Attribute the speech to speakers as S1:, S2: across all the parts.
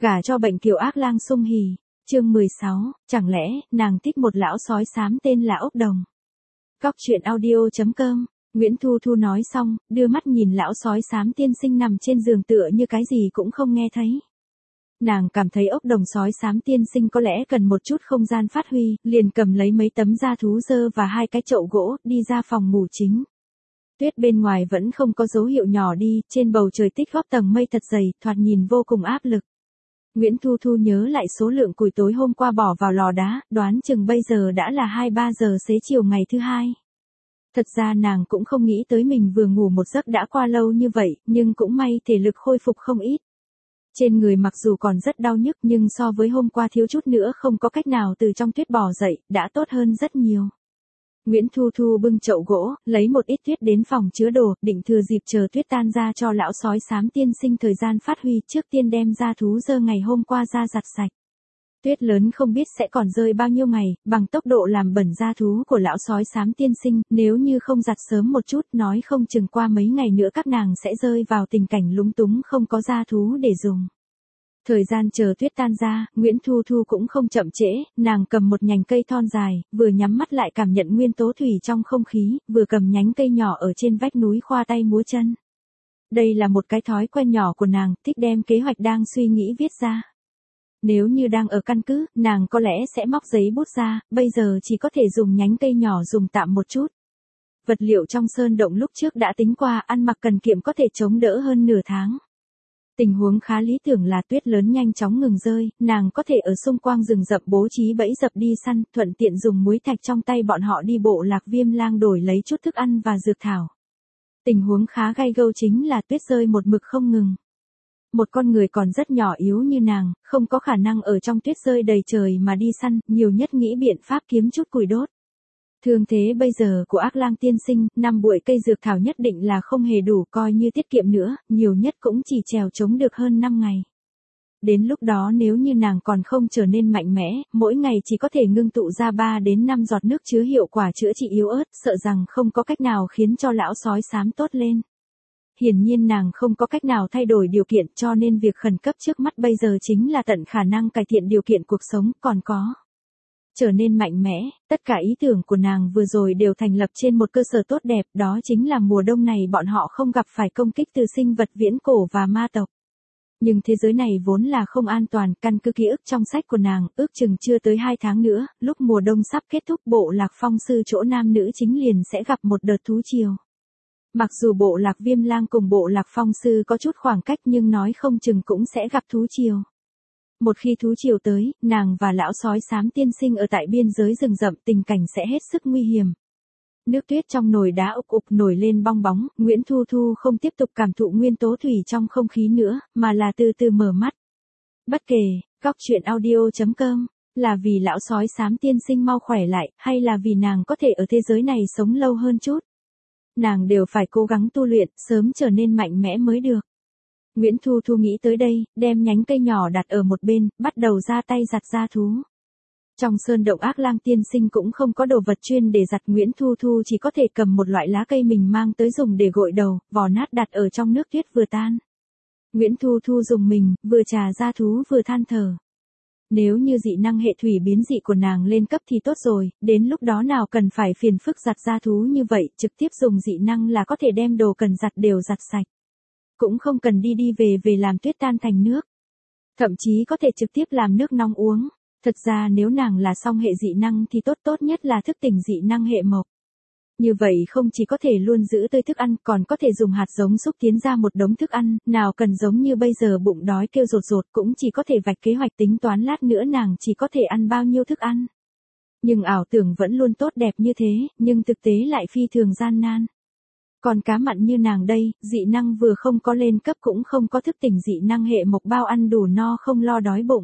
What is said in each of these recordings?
S1: Gả cho bệnh kiều ác lang sung hỉ. Chương 16, chẳng lẽ nàng thích một lão sói xám tên là Ốc Đồng. Góc truyện audio.com. Nguyễn Thu Thu nói xong, đưa mắt nhìn lão sói xám tiên sinh nằm trên giường tựa như cái gì cũng không nghe thấy. Nàng cảm thấy Ốc Đồng sói xám tiên sinh có lẽ cần một chút không gian phát huy, liền cầm lấy mấy tấm da thú dơ và hai cái chậu gỗ, đi ra phòng ngủ chính. Tuyết bên ngoài vẫn không có dấu hiệu nhỏ đi, trên bầu trời tích góp tầng mây thật dày, thoạt nhìn vô cùng áp lực. Nguyễn Thu Thu nhớ lại số lượng củi tối hôm qua bỏ vào lò đá, đoán chừng bây giờ đã là 2-3 giờ xế chiều ngày thứ hai. Thật ra nàng cũng không nghĩ tới mình vừa ngủ một giấc đã qua lâu như vậy, nhưng cũng may thể lực khôi phục không ít. Trên người mặc dù còn rất đau nhức nhưng so với hôm qua thiếu chút nữa không có cách nào từ trong tuyết bò dậy, đã tốt hơn rất nhiều. Nguyễn Thu Thu bưng chậu gỗ, lấy một ít tuyết đến phòng chứa đồ, định thừa dịp chờ tuyết tan ra cho lão sói xám tiên sinh thời gian phát huy, trước tiên đem da thú dơ ngày hôm qua ra giặt sạch. Tuyết lớn không biết sẽ còn rơi bao nhiêu ngày, bằng tốc độ làm bẩn da thú của lão sói xám tiên sinh, nếu như không giặt sớm một chút nói không chừng qua mấy ngày nữa các nàng sẽ rơi vào tình cảnh lúng túng không có da thú để dùng. Thời gian chờ tuyết tan ra, Nguyễn Thu Thu cũng không chậm trễ, nàng cầm một nhành cây thon dài, vừa nhắm mắt lại cảm nhận nguyên tố thủy trong không khí, vừa cầm nhánh cây nhỏ ở trên vách núi khoa tay múa chân. Đây là một cái thói quen nhỏ của nàng, thích đem kế hoạch đang suy nghĩ viết ra. Nếu như đang ở căn cứ, nàng có lẽ sẽ móc giấy bút ra, bây giờ chỉ có thể dùng nhánh cây nhỏ dùng tạm một chút. Vật liệu trong sơn động lúc trước đã tính qua, ăn mặc cần kiệm có thể chống đỡ hơn nửa tháng. Tình huống khá lý tưởng là tuyết lớn nhanh chóng ngừng rơi, nàng có thể ở xung quanh rừng rậm bố trí bẫy dập đi săn, thuận tiện dùng muối thạch trong tay bọn họ đi bộ lạc Viêm Lang đổi lấy chút thức ăn và dược thảo. Tình huống khá gay gâu chính là tuyết rơi một mực không ngừng. Một con người còn rất nhỏ yếu như nàng, không có khả năng ở trong tuyết rơi đầy trời mà đi săn, nhiều nhất nghĩ biện pháp kiếm chút củi đốt. Thương thế bây giờ của ác lang tiên sinh, 5 bụi cây dược thảo nhất định là không hề đủ, coi như tiết kiệm nữa, nhiều nhất cũng chỉ trèo chống được hơn 5 ngày. Đến lúc đó nếu như nàng còn không trở nên mạnh mẽ, mỗi ngày chỉ có thể ngưng tụ ra 3 đến 5 giọt nước chứa hiệu quả chữa trị yếu ớt, sợ rằng không có cách nào khiến cho lão sói xám tốt lên. Hiển nhiên nàng không có cách nào thay đổi điều kiện, cho nên việc khẩn cấp trước mắt bây giờ chính là tận khả năng cải thiện điều kiện cuộc sống, còn có trở nên mạnh mẽ. Tất cả ý tưởng của nàng vừa rồi đều thành lập trên một cơ sở tốt đẹp, đó chính là mùa đông này bọn họ không gặp phải công kích từ sinh vật viễn cổ và ma tộc. Nhưng thế giới này vốn là không an toàn, căn cứ ký ức trong sách của nàng, ước chừng chưa tới 2 tháng nữa, lúc mùa đông sắp kết thúc bộ lạc phong sư chỗ nam nữ chính liền sẽ gặp một đợt thú triều. Mặc dù bộ lạc Viêm Lang cùng bộ lạc phong sư có chút khoảng cách nhưng nói không chừng cũng sẽ gặp thú triều. Một khi thú triều tới, nàng và lão sói xám tiên sinh ở tại biên giới rừng rậm tình cảnh sẽ hết sức nguy hiểm. Nước tuyết trong nồi đá ục ục nổi lên bong bóng, Nguyễn Thu Thu không tiếp tục cảm thụ nguyên tố thủy trong không khí nữa, mà là từ từ mở mắt. Bất kể, góc truyện audio.com, là vì lão sói xám tiên sinh mau khỏe lại, hay là vì nàng có thể ở thế giới này sống lâu hơn chút. Nàng đều phải cố gắng tu luyện, sớm trở nên mạnh mẽ mới được. Nguyễn Thu Thu nghĩ tới đây, đem nhánh cây nhỏ đặt ở một bên, bắt đầu ra tay giặt da thú. Trong sơn động ác lang tiên sinh cũng không có đồ vật chuyên để giặt, Nguyễn Thu Thu chỉ có thể cầm một loại lá cây mình mang tới dùng để gội đầu, vò nát đặt ở trong nước tuyết vừa tan. Nguyễn Thu Thu dùng mình, vừa trà da thú vừa than thở. Nếu như dị năng hệ thủy biến dị của nàng lên cấp thì tốt rồi, đến lúc đó nào cần phải phiền phức giặt da thú như vậy, trực tiếp dùng dị năng là có thể đem đồ cần giặt đều giặt sạch. Cũng không cần đi về làm tuyết tan thành nước. Thậm chí có thể trực tiếp làm nước nóng uống. Thật ra nếu nàng là song hệ dị năng thì tốt nhất là thức tỉnh dị năng hệ mộc. Như vậy không chỉ có thể luôn giữ tươi thức ăn, còn có thể dùng hạt giống xúc tiến ra một đống thức ăn, nào cần giống như bây giờ bụng đói kêu rột rột, cũng chỉ có thể vạch kế hoạch tính toán lát nữa nàng chỉ có thể ăn bao nhiêu thức ăn. Nhưng ảo tưởng vẫn luôn tốt đẹp như thế, nhưng thực tế lại phi thường gian nan. Còn cá mặn như nàng đây, dị năng vừa không có lên cấp cũng không có thức tỉnh dị năng hệ mộc, bao ăn đủ no không lo đói bụng.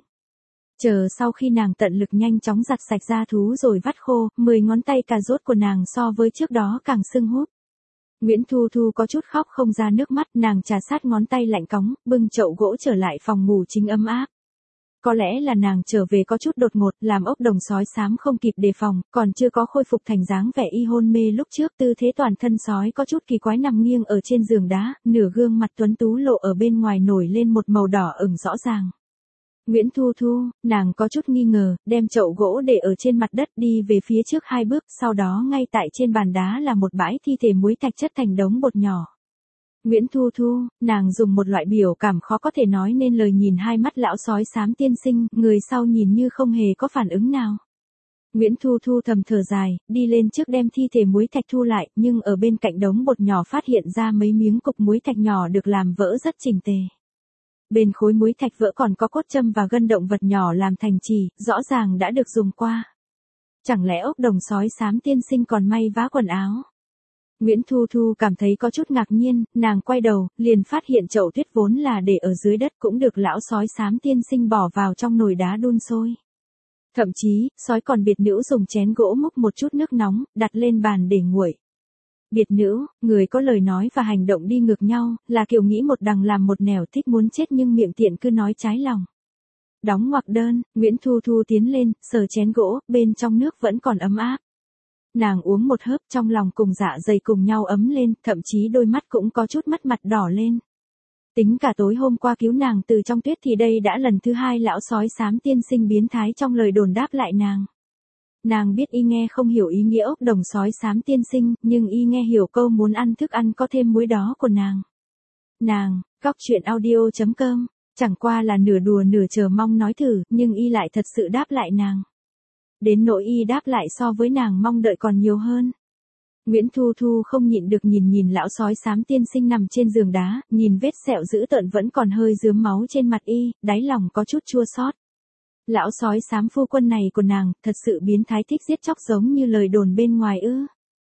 S1: Chờ sau khi nàng tận lực nhanh chóng giặt sạch da thú rồi vắt khô, 10 ngón tay cà rốt của nàng so với trước đó càng sưng húp. Nguyễn Thu Thu có chút khóc không ra nước mắt, nàng trà sát ngón tay lạnh cóng, bưng chậu gỗ trở lại phòng ngủ chính ấm áp. Có lẽ là nàng trở về có chút đột ngột, làm Ốc Đồng sói xám không kịp đề phòng, còn chưa có khôi phục thành dáng vẻ y hôn mê lúc trước, tư thế toàn thân sói có chút kỳ quái nằm nghiêng ở trên giường đá, nửa gương mặt tuấn tú lộ ở bên ngoài nổi lên một màu đỏ ửng rõ ràng. Nguyễn Thu Thu, nàng có chút nghi ngờ, đem chậu gỗ để ở trên mặt đất đi về phía trước 2 bước, sau đó ngay tại trên bàn đá là một bãi thi thể muối thạch chất thành đống bột nhỏ. Nguyễn Thu Thu, nàng dùng một loại biểu cảm khó có thể nói nên lời nhìn hai mắt lão sói xám tiên sinh, người sau nhìn như không hề có phản ứng nào. Nguyễn Thu Thu thầm thở dài, đi lên trước đem thi thể muối thạch thu lại, nhưng ở bên cạnh đống bột nhỏ phát hiện ra mấy miếng cục muối thạch nhỏ được làm vỡ rất chỉnh tề. Bên khối muối thạch vỡ còn có cốt châm và gân động vật nhỏ làm thành chì, rõ ràng đã được dùng qua. Chẳng lẽ ốc đồng sói xám tiên sinh còn may vá quần áo? Nguyễn Thu Thu cảm thấy có chút ngạc nhiên, nàng quay đầu, liền phát hiện chậu tuyết vốn là để ở dưới đất cũng được lão sói xám tiên sinh bỏ vào trong nồi đá đun sôi. Thậm chí, sói còn biệt nữ dùng chén gỗ múc một chút nước nóng, đặt lên bàn để nguội. Biệt nữ, người có lời nói và hành động đi ngược nhau, là kiểu nghĩ một đằng làm một nẻo, thích muốn chết nhưng miệng tiện cứ nói trái lòng. Đóng ngoặc đơn, Nguyễn Thu Thu tiến lên, sờ chén gỗ, bên trong nước vẫn còn ấm áp. Nàng uống một hớp, trong lòng cùng dạ dày cùng nhau ấm lên, thậm chí đôi mắt cũng có chút mắt mặt đỏ lên. Tính cả tối hôm qua cứu nàng từ trong tuyết thì đây đã lần thứ 2 lão sói xám tiên sinh biến thái trong lời đồn đáp lại nàng. Nàng biết y nghe không hiểu ý nghĩa ốc đồng sói xám tiên sinh, nhưng y nghe hiểu câu muốn ăn thức ăn có thêm muối đó của nàng. Nàng, gocchuyenaudio.com, chẳng qua là nửa đùa nửa chờ mong nói thử, nhưng y lại thật sự đáp lại nàng. Đến nỗi y đáp lại so với nàng mong đợi còn nhiều hơn. Nguyễn Thu Thu không nhịn được nhìn lão sói xám tiên sinh nằm trên giường đá, nhìn vết sẹo dữ tợn vẫn còn hơi rướm máu trên mặt y, đáy lòng có chút chua xót. Lão sói xám phu quân này của nàng, thật sự biến thái thích giết chóc giống như lời đồn bên ngoài ư?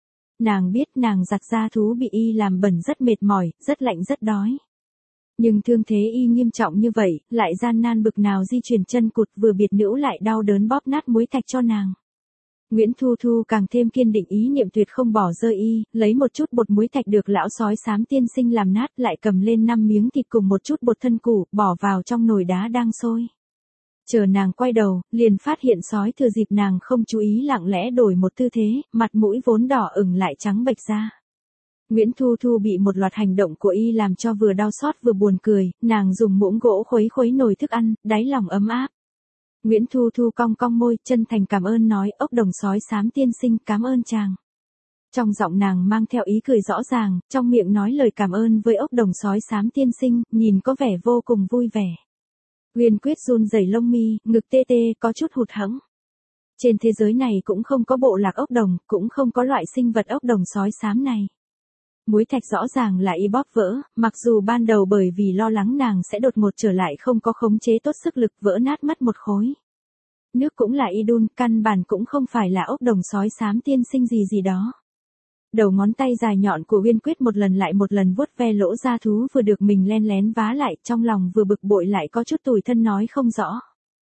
S1: Nàng biết nàng giặt da thú bị y làm bẩn rất mệt mỏi, rất lạnh rất đói. Nhưng thương thế y nghiêm trọng như vậy, lại gian nan bực nào di chuyển chân cụt vừa biệt nữ lại đau đớn bóp nát muối thạch cho nàng. Nguyễn Thu Thu càng thêm kiên định ý niệm tuyệt không bỏ rơi y, lấy một chút bột muối thạch được lão sói xám tiên sinh làm nát lại cầm lên 5 miếng thịt cùng một chút bột thân củ, bỏ vào trong nồi đá đang sôi. Chờ nàng quay đầu, liền phát hiện sói thừa dịp nàng không chú ý lặng lẽ đổi một tư thế, mặt mũi vốn đỏ ửng lại trắng bệch ra. Nguyễn Thu Thu bị một loạt hành động của y làm cho vừa đau xót vừa buồn cười, nàng dùng muỗng gỗ khuấy nồi thức ăn, đáy lòng ấm áp. Nguyễn Thu Thu cong cong môi, chân thành cảm ơn nói, ốc đồng sói xám tiên sinh cảm ơn chàng. Trong giọng nàng mang theo ý cười rõ ràng, trong miệng nói lời cảm ơn với ốc đồng sói xám tiên sinh, nhìn có vẻ vô cùng vui vẻ. Uyên Quyết run rẩy lông mi, ngực tê tê, có chút hụt hẫng. Trên thế giới này cũng không có bộ lạc ốc đồng, cũng không có loại sinh vật ốc đồng sói xám này. Muối thạch rõ ràng là y bóp vỡ, mặc dù ban đầu bởi vì lo lắng nàng sẽ đột ngột trở lại không có khống chế tốt sức lực vỡ nát mất một khối. Nước cũng là y đun, căn bản cũng không phải là ốc đồng sói xám tiên sinh gì đó. Đầu ngón tay dài nhọn của Uyên Quyết một lần lại một lần vuốt ve lỗ da thú vừa được mình len lén vá lại, trong lòng vừa bực bội lại có chút tủi thân nói không rõ.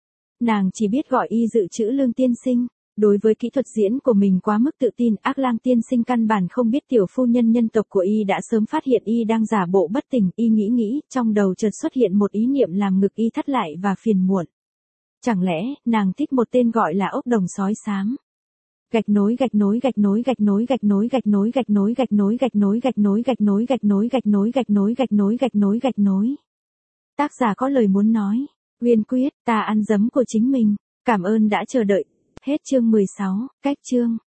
S1: Nàng chỉ biết gọi y dự trữ Lương tiên sinh. Đối với kỹ thuật diễn của mình quá mức tự tin, Ác Lang tiên sinh căn bản không biết tiểu phu nhân nhân tộc của y đã sớm phát hiện y đang giả bộ bất tỉnh, y nghĩ, trong đầu chợt xuất hiện một ý niệm làm ngực y thắt lại và phiền muộn. Chẳng lẽ, nàng thích một tên gọi là ốc đồng sói xám? Gạch nối. Tác giả có lời muốn nói. Uyên Quyết, ta ăn dấm của chính mình. Cảm ơn đã chờ đợi. Hết chương 16, cách chương.